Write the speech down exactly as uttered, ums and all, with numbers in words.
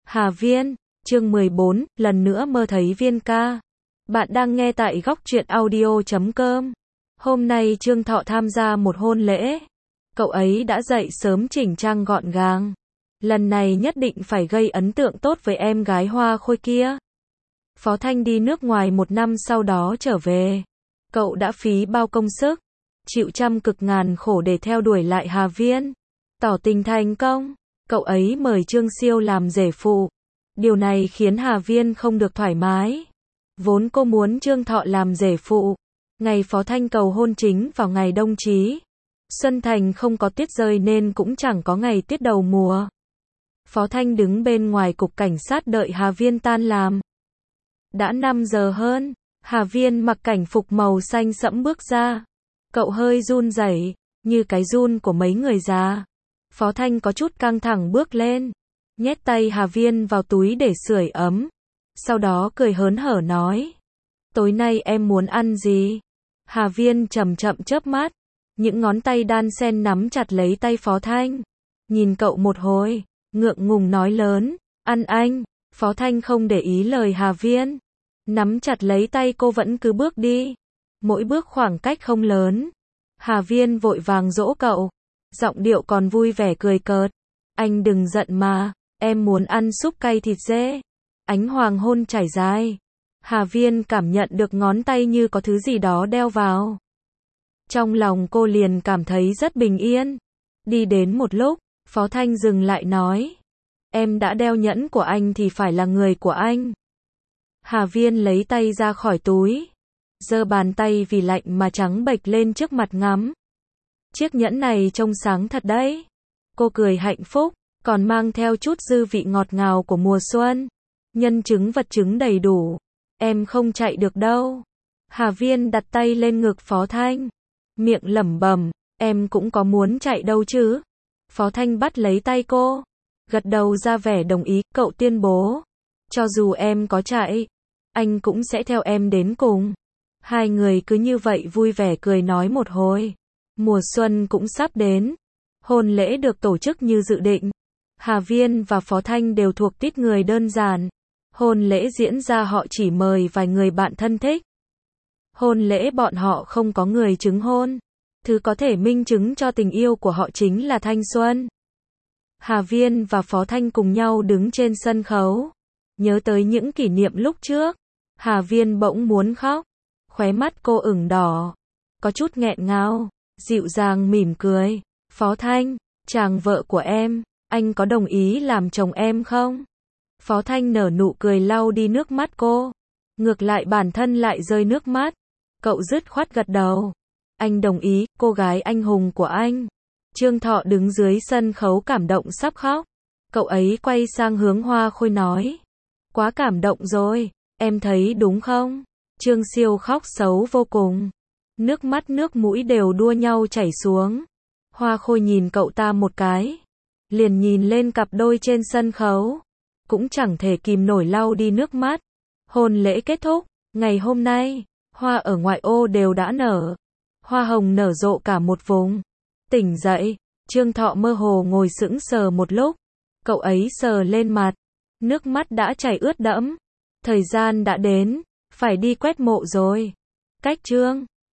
Hà Viên, chương mười bốn, lần nữa mơ thấy Viên ca. Bạn đang nghe tại góc truyện audio chấm com. Hôm nay Trương Thọ tham gia một hôn lễ. Cậu ấy đã dậy sớm chỉnh trang gọn gàng. Lần này nhất định phải gây ấn tượng tốt với em gái hoa khôi kia. Phó Thanh đi nước ngoài một năm sau đó trở về. Cậu đã phí bao công sức, chịu trăm cực ngàn khổ để theo đuổi lại Hà Viên. Tỏ tình thành công, cậu ấy mời Trương Siêu làm rể phụ. Điều này khiến Hà Viên không được thoải mái. Vốn cô muốn Trương Thọ làm rể phụ. Ngày Phó Thanh cầu hôn chính vào ngày đông chí. Xuân Thành không có tuyết rơi nên cũng chẳng có ngày tiết đầu mùa. Phó Thanh đứng bên ngoài cục cảnh sát đợi Hà Viên tan làm. Đã năm giờ hơn, Hà Viên mặc cảnh phục màu xanh sẫm bước ra. Cậu hơi run rẩy, như cái run của mấy người già. Phó Thanh có chút căng thẳng bước lên, nhét tay Hà Viên vào túi để sưởi ấm. Sau đó cười hớn hở nói: "Tối nay em muốn ăn gì?" Hà Viên chậm chậm chớp mắt, những ngón tay đan xen nắm chặt lấy tay Phó Thanh. Nhìn cậu một hồi, ngượng ngùng nói lớn: "Ăn anh." Phó Thanh không để ý lời Hà Viên, nắm chặt lấy tay cô vẫn cứ bước đi. Mỗi bước khoảng cách không lớn. Hà Viên vội vàng dỗ cậu, giọng điệu còn vui vẻ cười cợt: "Anh đừng giận mà, em muốn ăn súp cay thịt dê." Ánh hoàng hôn trải dài. Hà Viên cảm nhận được ngón tay như có thứ gì đó đeo vào. Trong lòng cô liền cảm thấy rất bình yên. Đi đến một lúc, Phó Thanh dừng lại nói: "Em đã đeo nhẫn của anh thì phải là người của anh." Hà Viên lấy tay ra khỏi túi, giơ bàn tay vì lạnh mà trắng bệch lên trước mặt ngắm. "Chiếc nhẫn này trông sáng thật đấy." Cô cười hạnh phúc, còn mang theo chút dư vị ngọt ngào của mùa xuân. Nhân chứng vật chứng đầy đủ. "Em không chạy được đâu." Hà Viên đặt tay lên ngực Phó Thanh, miệng lẩm bẩm: "Em cũng có muốn chạy đâu chứ." Phó Thanh bắt lấy tay cô, gật đầu ra vẻ đồng ý. Cậu tuyên bố: "Cho dù em có chạy, anh cũng sẽ theo em đến cùng." Hai người cứ như vậy vui vẻ cười nói một hồi. Mùa xuân cũng sắp đến. Hôn lễ được tổ chức như dự định. Hà Viên và Phó Thanh đều thuộc tuýp người đơn giản. Hôn lễ diễn ra họ chỉ mời vài người bạn thân thích. Hôn lễ bọn họ không có người chứng hôn. Thứ có thể minh chứng cho tình yêu của họ chính là thanh xuân. Hà Viên và Phó Thanh cùng nhau đứng trên sân khấu. Nhớ tới những kỷ niệm lúc trước, Hà Viên bỗng muốn khóc. Khóe mắt cô ửng đỏ, có chút nghẹn ngào, dịu dàng mỉm cười: "Phó Thanh, chàng vợ của em, anh có đồng ý làm chồng em không?" Phó Thanh nở nụ cười lau đi nước mắt cô. Ngược lại bản thân lại rơi nước mắt. Cậu dứt khoát gật đầu: "Anh đồng ý, cô gái anh hùng của anh." Trương Thọ đứng dưới sân khấu cảm động sắp khóc. Cậu ấy quay sang hướng Hoa Khôi nói: "Quá cảm động rồi, em thấy đúng không?" Trương Siêu khóc xấu vô cùng. Nước mắt nước mũi đều đua nhau chảy xuống. Hoa Khôi nhìn cậu ta một cái, liền nhìn lên cặp đôi trên sân khấu, cũng chẳng thể kìm nổi lau đi nước mắt. Hôn lễ kết thúc. Ngày hôm nay, hoa ở ngoại ô đều đã nở. Hoa hồng nở rộ cả một vùng. Tỉnh dậy, Trương Thọ mơ hồ ngồi sững sờ một lúc. Cậu ấy sờ lên mặt, nước mắt đã chảy ướt đẫm. Thời gian đã đến, phải đi quét mộ rồi. Cách Trương